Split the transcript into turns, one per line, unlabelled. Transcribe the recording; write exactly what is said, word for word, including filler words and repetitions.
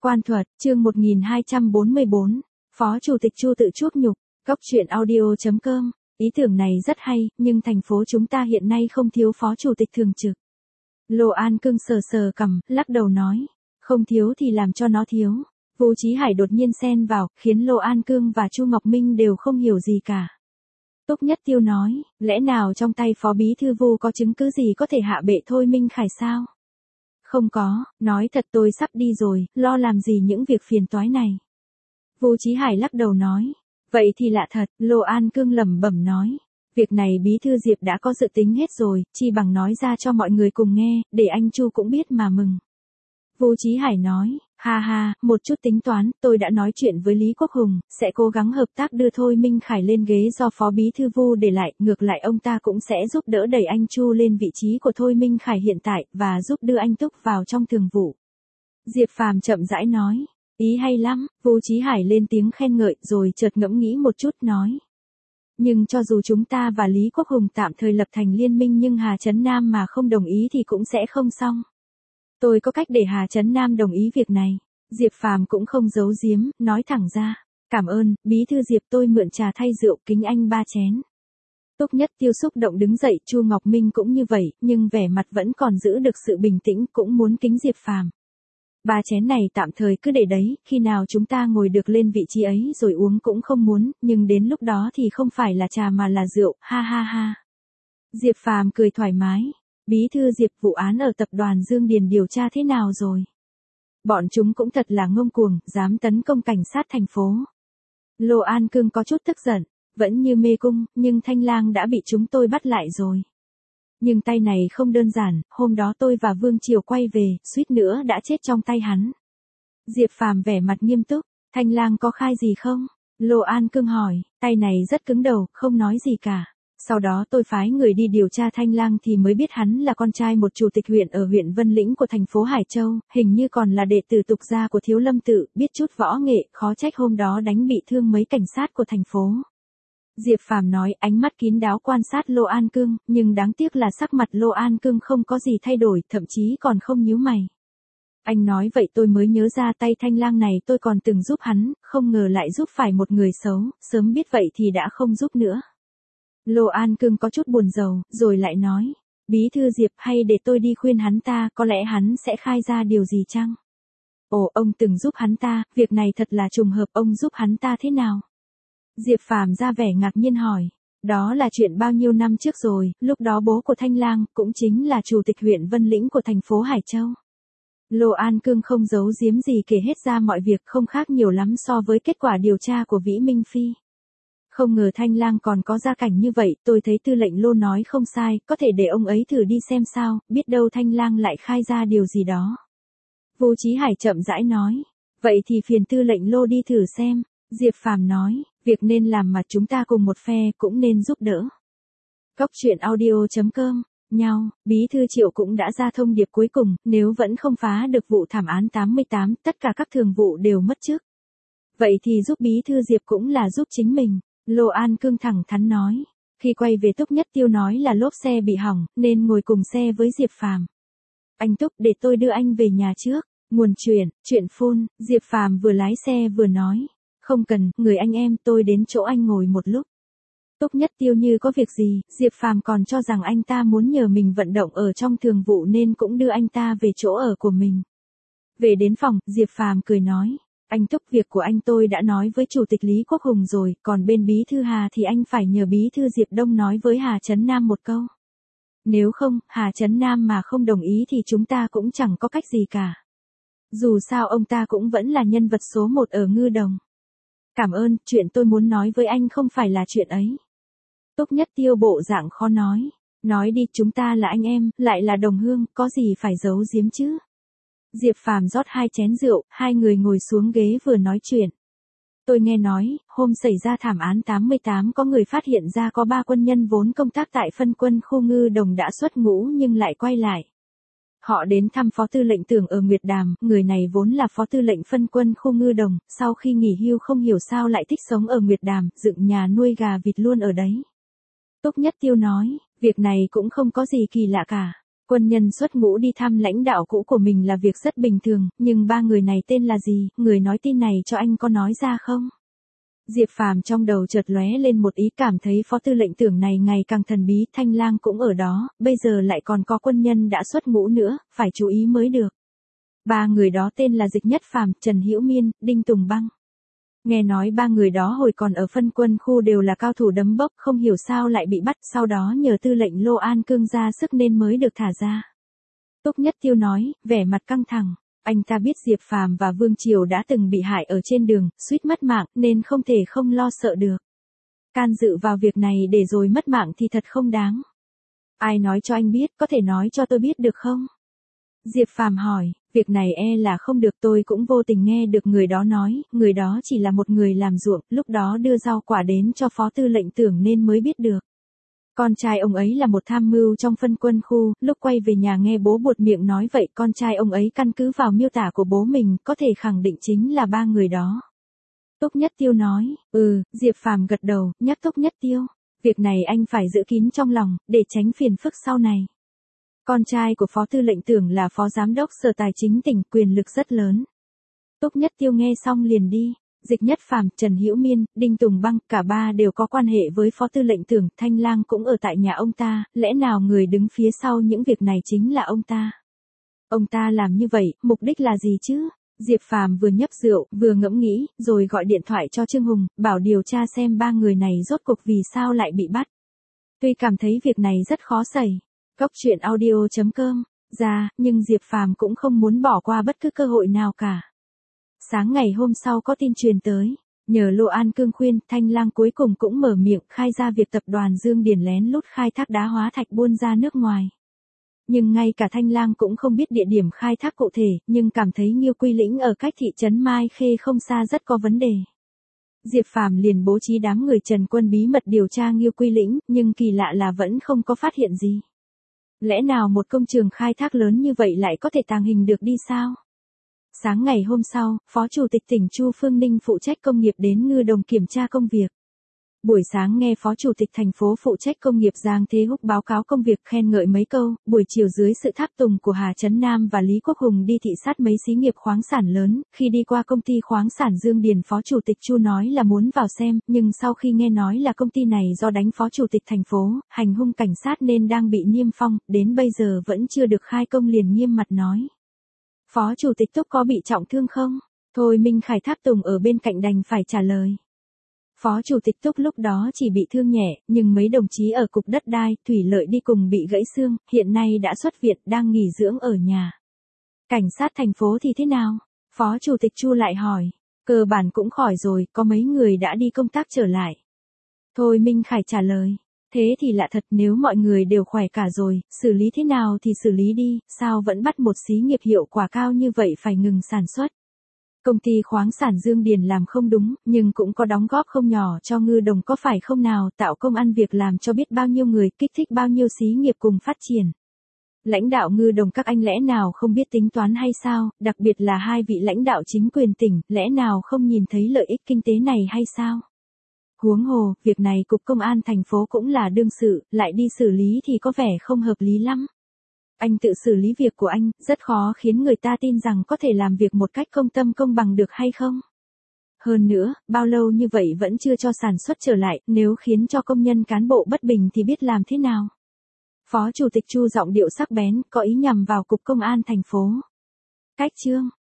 Quan thuật, chương một nghìn hai trăm bốn mươi bốn, Phó Chủ tịch Chu tự chuốc nhục, Cóc truyện audio chấm com, ý tưởng này rất hay, nhưng thành phố chúng ta hiện nay không thiếu Phó Chủ tịch thường trực. Lô An Cương sờ sờ cằm, lắc đầu nói, không thiếu thì làm cho nó thiếu. Vô Chí Hải đột nhiên xen vào, khiến Lô An Cương và Chu Ngọc Minh đều không hiểu gì cả. Túc Nhất Tiêu nói, lẽ nào trong tay Phó Bí Thư Vu có chứng cứ gì có thể hạ bệ Thôi Minh Khải sao? Không có, nói thật tôi sắp đi rồi, lo làm gì những việc phiền toái này. Vô Chí Hải lắc đầu nói, vậy thì lạ thật, Lô An Cương lẩm bẩm nói, việc này Bí Thư Diệp đã có dự tính hết rồi, chi bằng nói ra cho mọi người cùng nghe, để anh Chu cũng biết mà mừng. Vô Chí Hải nói, ha ha, một chút tính toán, tôi đã nói chuyện với Lý Quốc Hùng, sẽ cố gắng hợp tác đưa Thôi Minh Khải lên ghế do Phó Bí Thư Vu để lại, ngược lại ông ta cũng sẽ giúp đỡ đẩy anh Chu lên vị trí của Thôi Minh Khải hiện tại, và giúp đưa anh Túc vào trong thường vụ. Diệp Phàm chậm rãi nói, ý hay lắm, Vô Chí Hải lên tiếng khen ngợi, rồi chợt ngẫm nghĩ một chút nói. Nhưng cho dù chúng ta và Lý Quốc Hùng tạm thời lập thành liên minh nhưng Hà Trấn Nam mà không đồng ý thì cũng sẽ không xong. Tôi có cách để Hà Trấn Nam đồng ý việc này. Diệp Phàm cũng không giấu giếm, nói thẳng ra. Cảm ơn, Bí Thư Diệp, tôi mượn trà thay rượu, kính anh ba chén. Túc Nhất Tiêu xúc động đứng dậy, Chu Ngọc Minh cũng như vậy, nhưng vẻ mặt vẫn còn giữ được sự bình tĩnh, cũng muốn kính Diệp Phàm. Ba chén này tạm thời cứ để đấy, khi nào chúng ta ngồi được lên vị trí ấy rồi uống cũng không muốn, nhưng đến lúc đó thì không phải là trà mà là rượu, ha ha ha. Diệp Phàm cười thoải mái. Bí Thư Diệp, vụ án ở tập đoàn Dương Điền điều tra thế nào rồi? Bọn chúng cũng thật là ngông cuồng, dám tấn công cảnh sát thành phố. Lô An Cương có chút tức giận, vẫn như mê cung, nhưng Thanh Lang đã bị chúng tôi bắt lại rồi. Nhưng tay này không đơn giản, hôm đó tôi và Vương Triều quay về, suýt nữa đã chết trong tay hắn. Diệp Phàm vẻ mặt nghiêm túc, Thanh Lang có khai gì không? Lô An Cương hỏi, tay này rất cứng đầu, không nói gì cả. Sau đó tôi phái người đi điều tra Thanh Lang thì mới biết hắn là con trai một chủ tịch huyện ở huyện Vân Lĩnh của thành phố Hải Châu, hình như còn là đệ tử tục gia của Thiếu Lâm Tự, biết chút võ nghệ, khó trách hôm đó đánh bị thương mấy cảnh sát của thành phố. Diệp Phàm nói, ánh mắt kín đáo quan sát Lô An Cương, nhưng đáng tiếc là sắc mặt Lô An Cương không có gì thay đổi, thậm chí còn không nhíu mày. Anh nói vậy tôi mới nhớ ra tay Thanh Lang này tôi còn từng giúp hắn, không ngờ lại giúp phải một người xấu, sớm biết vậy thì đã không giúp nữa. Lô An Cương có chút buồn rầu, rồi lại nói, Bí Thư Diệp, hay để tôi đi khuyên hắn ta, có lẽ hắn sẽ khai ra điều gì chăng? Ồ, ông từng giúp hắn ta, việc này thật là trùng hợp, ông giúp hắn ta thế nào? Diệp Phàm ra vẻ ngạc nhiên hỏi, đó là chuyện bao nhiêu năm trước rồi, lúc đó bố của Thanh Lang, cũng chính là chủ tịch huyện Vân Lĩnh của thành phố Hải Châu. Lô An Cương không giấu giếm gì kể hết ra mọi việc, không khác nhiều lắm so với kết quả điều tra của Vĩ Minh Phi. Không ngờ Thanh Lang còn có gia cảnh như vậy, tôi thấy tư lệnh Lô nói không sai, có thể để ông ấy thử đi xem sao, biết đâu Thanh Lang lại khai ra điều gì đó. Vô Chí Hải chậm rãi nói, vậy thì phiền tư lệnh Lô đi thử xem. Diệp Phàm nói, việc nên làm mà chúng ta cùng một phe cũng nên giúp đỡ. Cóc truyện audio chấm com, nhau, Bí Thư Triệu cũng đã ra thông điệp cuối cùng, nếu vẫn không phá được vụ thảm án tám mươi tám, tất cả các thường vụ đều mất chức. Vậy thì giúp Bí Thư Diệp cũng là giúp chính mình. Lô An Cương thẳng thắn nói, khi quay về Túc Nhất Tiêu nói là lốp xe bị hỏng, nên ngồi cùng xe với Diệp Phàm. Anh Túc, để tôi đưa anh về nhà trước. Nguồn chuyện, chuyện phun, Diệp Phàm vừa lái xe vừa nói, không cần, người anh em, tôi đến chỗ anh ngồi một lúc. Túc Nhất Tiêu như có việc gì, Diệp Phàm còn cho rằng anh ta muốn nhờ mình vận động ở trong thường vụ nên cũng đưa anh ta về chỗ ở của mình. Về đến phòng, Diệp Phàm cười nói, anh Túc, việc của anh tôi đã nói với Chủ tịch Lý Quốc Hùng rồi, còn bên Bí Thư Hà thì anh phải nhờ Bí Thư Diệp Đông nói với Hà Trấn Nam một câu. Nếu không, Hà Trấn Nam mà không đồng ý thì chúng ta cũng chẳng có cách gì cả. Dù sao ông ta cũng vẫn là nhân vật số một ở Ngư Đồng. Cảm ơn, chuyện tôi muốn nói với anh không phải là chuyện ấy. Túc Nhất Tiêu bộ dạng khó nói. Nói đi, chúng ta là anh em, lại là đồng hương, có gì phải giấu giếm chứ. Diệp Phàm rót hai chén rượu, hai người ngồi xuống ghế vừa nói chuyện. Tôi nghe nói, hôm xảy ra thảm án tám mươi tám có người phát hiện ra có ba quân nhân vốn công tác tại phân quân khu Ngư Đồng đã xuất ngũ nhưng lại quay lại. Họ đến thăm Phó Tư lệnh Tưởng ở Nguyệt Đàm, người này vốn là Phó Tư lệnh phân quân khu Ngư Đồng, sau khi nghỉ hưu không hiểu sao lại thích sống ở Nguyệt Đàm, dựng nhà nuôi gà vịt luôn ở đấy. Túc Nhất Tiêu nói, việc này cũng không có gì kỳ lạ cả. Quân nhân xuất ngũ đi thăm lãnh đạo cũ của mình là việc rất bình thường, nhưng ba người này tên là gì, người nói tin này cho anh có nói ra không? Diệp Phàm trong đầu chợt lóe lên một ý, cảm thấy phó tư lệnh tưởng này ngày càng thần bí, Thanh Lang cũng ở đó, bây giờ lại còn có quân nhân đã xuất ngũ nữa, phải chú ý mới được. Ba người đó tên là Dịch Nhất Phàm, Trần Hữu Miên, Đinh Tùng Băng. Nghe nói ba người đó hồi còn ở phân quân khu đều là cao thủ đấm bốc, không hiểu sao lại bị bắt, sau đó nhờ tư lệnh Lô An Cương ra sức nên mới được thả ra. Túc Nhất Tiêu nói, vẻ mặt căng thẳng. Anh ta biết Diệp Phàm và Vương Triều đã từng bị hại ở trên đường, suýt mất mạng, nên không thể không lo sợ được. Can dự vào việc này để rồi mất mạng thì thật không đáng. Ai nói cho anh biết, có thể nói cho tôi biết được không? Diệp Phàm hỏi, việc này e là không được, tôi cũng vô tình nghe được người đó nói, người đó chỉ là một người làm ruộng, lúc đó đưa rau quả đến cho phó tư lệnh tưởng nên mới biết được. Con trai ông ấy là một tham mưu trong phân quân khu, lúc quay về nhà nghe bố buột miệng nói vậy, con trai ông ấy căn cứ vào miêu tả của bố mình, có thể khẳng định chính là ba người đó. Túc Nhất Tiêu nói, ừ, Diệp Phàm gật đầu, nhắc Túc Nhất Tiêu, việc này anh phải giữ kín trong lòng, để tránh phiền phức sau này. Con trai của phó tư lệnh tưởng là phó giám đốc sở tài chính tỉnh, quyền lực rất lớn. Túc Nhất Tiêu nghe xong liền đi. Dịch Nhất Phàm, Trần Hữu Miên, Đinh Tùng Băng, cả ba đều có quan hệ với phó tư lệnh tưởng, Thanh Lang cũng ở tại nhà ông ta, lẽ nào người đứng phía sau những việc này chính là ông ta? Ông ta làm như vậy, mục đích là gì chứ? Diệp Phàm vừa nhấp rượu, vừa ngẫm nghĩ, rồi gọi điện thoại cho Trương Hùng, bảo điều tra xem ba người này rốt cuộc vì sao lại bị bắt. Tuy cảm thấy việc này rất khó xảy. Cốc truyện audio chấm com ra, nhưng Diệp Phàm cũng không muốn bỏ qua bất cứ cơ hội nào cả. Sáng ngày hôm sau có tin truyền tới, nhờ Lô An Cương khuyên, Thanh Lang cuối cùng cũng mở miệng khai ra việc tập đoàn Dương Điền lén lút khai thác đá hóa thạch buôn ra nước ngoài. Nhưng ngay cả Thanh Lang cũng không biết địa điểm khai thác cụ thể, nhưng cảm thấy Nghiêu Quy Lĩnh ở cách thị trấn Mai Khê không xa rất có vấn đề. Diệp Phàm liền bố trí đám người Trần Quân bí mật điều tra Nghiêu Quy Lĩnh, nhưng kỳ lạ là vẫn không có phát hiện gì. Lẽ nào một công trường khai thác lớn như vậy lại có thể tàng hình được đi sao? Sáng ngày hôm sau, Phó Chủ tịch tỉnh Chu Phương Ninh phụ trách công nghiệp đến Ngư Đồng kiểm tra công việc. Buổi sáng nghe Phó Chủ tịch thành phố phụ trách công nghiệp Giang Thế Húc báo cáo công việc khen ngợi mấy câu, buổi chiều dưới sự tháp tùng của Hà Trấn Nam và Lý Quốc Hùng đi thị sát mấy xí nghiệp khoáng sản lớn, khi đi qua công ty khoáng sản Dương Điền Phó Chủ tịch Chu nói là muốn vào xem, nhưng sau khi nghe nói là công ty này do đánh Phó Chủ tịch thành phố, hành hung cảnh sát nên đang bị niêm phong, đến bây giờ vẫn chưa được khai công liền nghiêm mặt nói. Phó Chủ tịch Túc có bị trọng thương không? Thôi Minh Khải tháp tùng ở bên cạnh đành phải trả lời. Phó Chủ tịch Túc lúc đó chỉ bị thương nhẹ, nhưng mấy đồng chí ở cục đất đai, thủy lợi đi cùng bị gãy xương, hiện nay đã xuất viện đang nghỉ dưỡng ở nhà. Cảnh sát thành phố thì thế nào? Phó Chủ tịch Chu lại hỏi. Cơ bản cũng khỏi rồi, có mấy người đã đi công tác trở lại. Thôi Minh Khải trả lời. Thế thì lạ thật, nếu mọi người đều khỏe cả rồi, xử lý thế nào thì xử lý đi, sao vẫn bắt một xí nghiệp hiệu quả cao như vậy phải ngừng sản xuất. Công ty khoáng sản Dương Điền làm không đúng, nhưng cũng có đóng góp không nhỏ cho Ngư Đồng có phải không nào, tạo công ăn việc làm cho biết bao nhiêu người, kích thích bao nhiêu xí nghiệp cùng phát triển. Lãnh đạo Ngư Đồng các anh lẽ nào không biết tính toán hay sao, đặc biệt là hai vị lãnh đạo chính quyền tỉnh, lẽ nào không nhìn thấy lợi ích kinh tế này hay sao? Huống hồ, việc này Cục Công an thành phố cũng là đương sự, lại đi xử lý thì có vẻ không hợp lý lắm. Anh tự xử lý việc của anh, rất khó khiến người ta tin rằng có thể làm việc một cách công tâm công bằng được hay không? Hơn nữa, bao lâu như vậy vẫn chưa cho sản xuất trở lại, nếu khiến cho công nhân cán bộ bất bình thì biết làm thế nào? Phó Chủ tịch Chu giọng điệu sắc bén, có ý nhằm vào Cục Công an thành phố. Cách chương